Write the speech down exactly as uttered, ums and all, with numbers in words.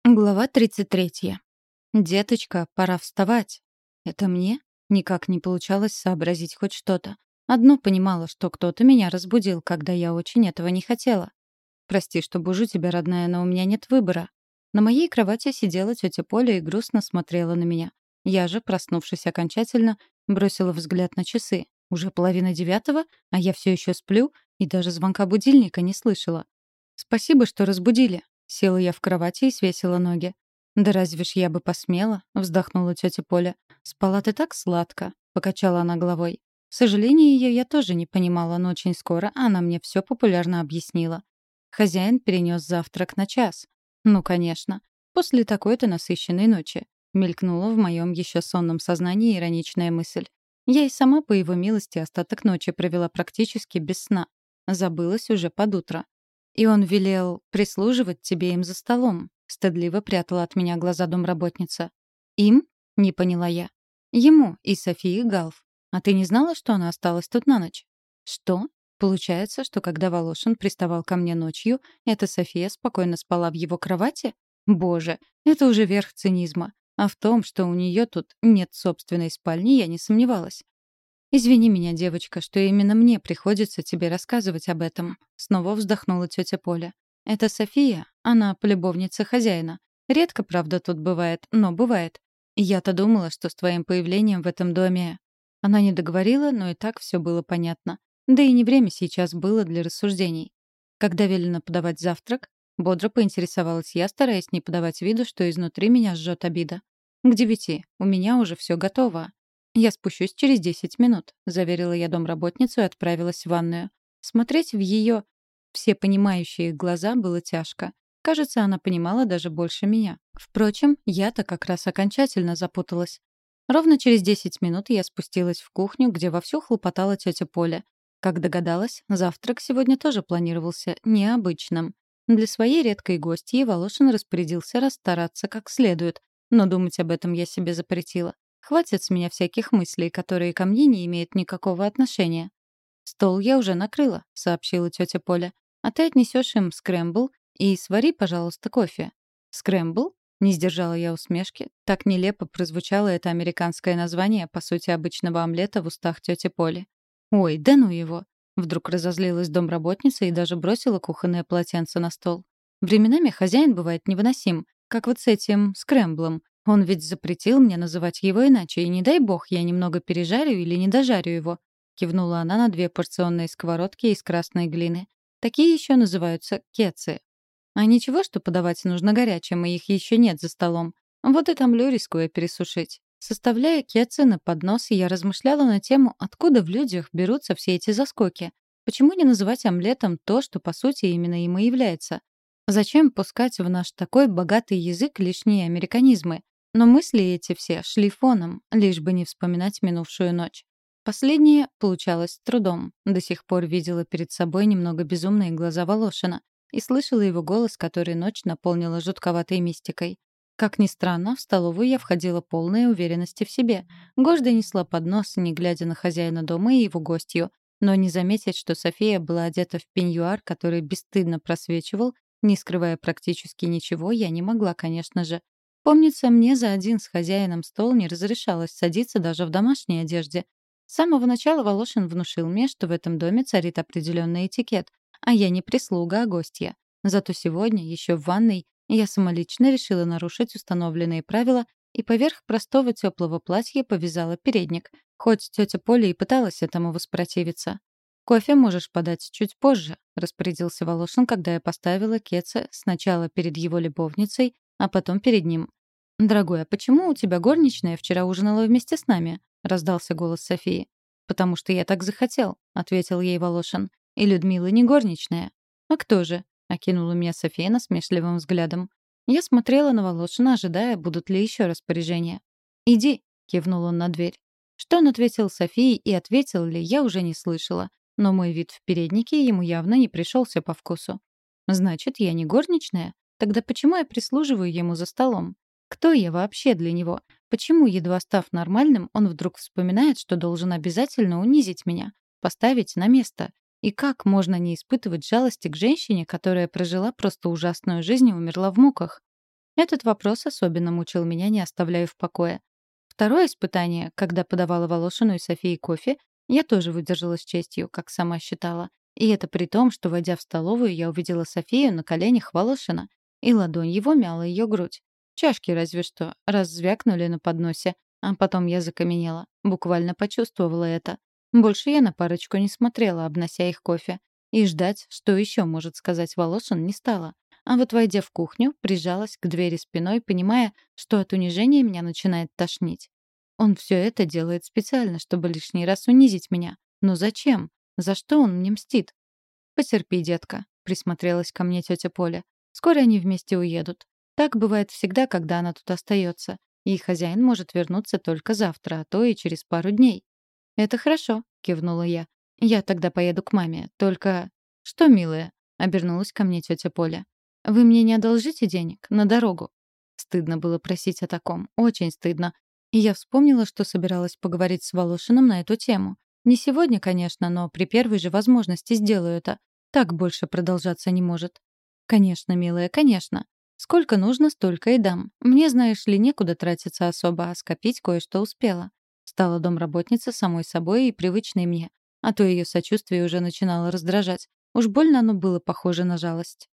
Глава тридцать третья. «Деточка, пора вставать». Это мне никак не получалось сообразить хоть что-то. Одно понимала, что кто-то меня разбудил, когда я очень этого не хотела. «Прости, что бужу тебя, родная, но у меня нет выбора». На моей кровати сидела тетя Поля и грустно смотрела на меня. Я же, проснувшись окончательно, бросила взгляд на часы. Уже половина девятого, а я все еще сплю и даже звонка будильника не слышала. «Спасибо, что разбудили». Села я в кровати и свесила ноги. «Да разве ж я бы посмела?» — вздохнула тетя Поля. «Спала ты так сладко», — покачала она головой. Сожаление ее я тоже не понимала, но очень скоро она мне все популярно объяснила. Хозяин перенес завтрак на час. «Ну, конечно. После такой-то насыщенной ночи», — мелькнула в моем еще сонном сознании ироничная мысль. Я и сама, по его милости, остаток ночи провела практически без сна. Забылась уже под утро. «И он велел прислуживать тебе им за столом», — стыдливо прятала от меня глаза домработница. «Им?» — не поняла я. «Ему и Софии Галф. А ты не знала, что она осталась тут на ночь?» «Что?» Получается, что когда Волошин приставал ко мне ночью, эта София спокойно спала в его кровати? Боже, это уже верх цинизма. А в том, что у нее тут нет собственной спальни, я не сомневалась. «Извини меня, девочка, что именно мне приходится тебе рассказывать об этом», — снова вздохнула тетя Поля. «Это София, она полюбовница хозяина. Редко, правда, тут бывает, но бывает. И я-то думала, что с твоим появлением в этом доме...» Она не договорила, но и так все было понятно. Да и не время сейчас было для рассуждений. Когда велено подавать завтрак, бодро поинтересовалась я, стараясь не подавать виду, что изнутри меня жжет обида. «К девяти. У меня уже все готово». «Я спущусь через десять минут», — заверила я домработницу и отправилась в ванную. Смотреть в ее всепонимающие глаза было тяжко. Кажется, она понимала даже больше меня. Впрочем, я-то как раз окончательно запуталась. Ровно через десять минут я спустилась в кухню, где вовсю хлопотала тетя Поля. Как догадалась, завтрак сегодня тоже планировался необычным. Для своей редкой гостьи Волошин распорядился расстараться как следует, но думать об этом я себе запретила. Хватит с меня всяких мыслей, которые ко мне не имеют никакого отношения. «Стол я уже накрыла», — сообщила тетя Поля. «А ты отнесешь им скрэмбл и свари, пожалуйста, кофе». «Скрэмбл?» — не сдержала я усмешки. Так нелепо прозвучало это американское название, по сути, обычного омлета в устах тети Поли. «Ой, да ну его!» Вдруг разозлилась домработница и даже бросила кухонное полотенце на стол. Временами хозяин бывает невыносим, как вот с этим скрэмблом. Он ведь запретил мне называть его иначе, и не дай бог я немного пережарю или не дожарю его. Кивнула она на две порционные сковородки из красной глины. Такие еще называются кецы. А ничего, что подавать нужно горячим, и их еще нет за столом. Вот и томлю, рискуя пересушить. Составляя кецы на поднос, я размышляла на тему, откуда в людях берутся все эти заскоки. Почему не называть омлетом то, что по сути именно им и является? Зачем пускать в наш такой богатый язык лишние американизмы? Но мысли эти все шли фоном, лишь бы не вспоминать минувшую ночь. Последнее получалось с трудом. До сих пор видела перед собой немного безумные глаза Волошина и слышала его голос, который ночь наполнила жутковатой мистикой. Как ни странно, в столовую я входила полной уверенности в себе. Гордо несла поднос, не глядя на хозяина дома и его гостью. Но не заметить, что София была одета в пеньюар, который бесстыдно просвечивал, не скрывая практически ничего, я не могла, конечно же. Помнится, мне за один с хозяином стол не разрешалось садиться даже в домашней одежде. С самого начала Волошин внушил мне, что в этом доме царит определенный этикет, а я не прислуга, а гостья. Зато сегодня, еще в ванной, я самолично решила нарушить установленные правила и поверх простого теплого платья повязала передник, хоть тетя Поля и пыталась этому воспротивиться. «Кофе можешь подать чуть позже», — распорядился Волошин, когда я поставила кеце сначала перед его любовницей, а потом перед ним. «Дорогой, а почему у тебя горничная вчера ужинала вместе с нами?» — раздался голос Софии. «Потому что я так захотел», — ответил ей Волошин. «И Людмила не горничная». «А кто же?» — окинула меня София насмешливым взглядом. Я смотрела на Волошина, ожидая, будут ли еще распоряжения. «Иди», — кивнул он на дверь. Что он ответил Софии и ответил ли, я уже не слышала. Но мой вид в переднике ему явно не пришелся по вкусу. «Значит, я не горничная? Тогда почему я прислуживаю ему за столом? Кто я вообще для него? Почему, едва став нормальным, он вдруг вспоминает, что должен обязательно унизить меня, поставить на место? И как можно не испытывать жалости к женщине, которая прожила просто ужасную жизнь и умерла в муках? Этот вопрос особенно мучил меня, не оставляя в покое. Второе испытание, когда подавала Волошину и Софии кофе, я тоже выдержала с честью, как сама считала. И это при том, что, войдя в столовую, я увидела Софию на коленях Волошина, и ладонь его мяла ее грудь. Чашки разве что раз звякнули на подносе, а потом я закаменела. Буквально почувствовала это. Больше я на парочку не смотрела, обнося их кофе. И ждать, что еще может сказать Волошин, не стала. А вот, войдя в кухню, прижалась к двери спиной, понимая, что от унижения меня начинает тошнить. Он все это делает специально, чтобы лишний раз унизить меня. Но зачем? За что он мне мстит? «Потерпи, детка», — присмотрелась ко мне тетя Поля. «Скоро они вместе уедут. Так бывает всегда, когда она тут остается. И хозяин может вернуться только завтра, а то и через пару дней». «Это хорошо», — кивнула я. «Я тогда поеду к маме. Только...» «Что, милая?» — обернулась ко мне тетя Поля. «Вы мне не одолжите денег на дорогу?» Стыдно было просить о таком. Очень стыдно. И я вспомнила, что собиралась поговорить с Волошиным на эту тему. Не сегодня, конечно, но при первой же возможности сделаю это. Так больше продолжаться не может. «Конечно, милая, конечно. Сколько нужно, столько и дам. Мне, знаешь ли, некуда тратиться особо, а скопить кое-что успела». Стала домработница самой собой и привычной мне. А то ее сочувствие уже начинало раздражать. Уж больно оно было похоже на жалость.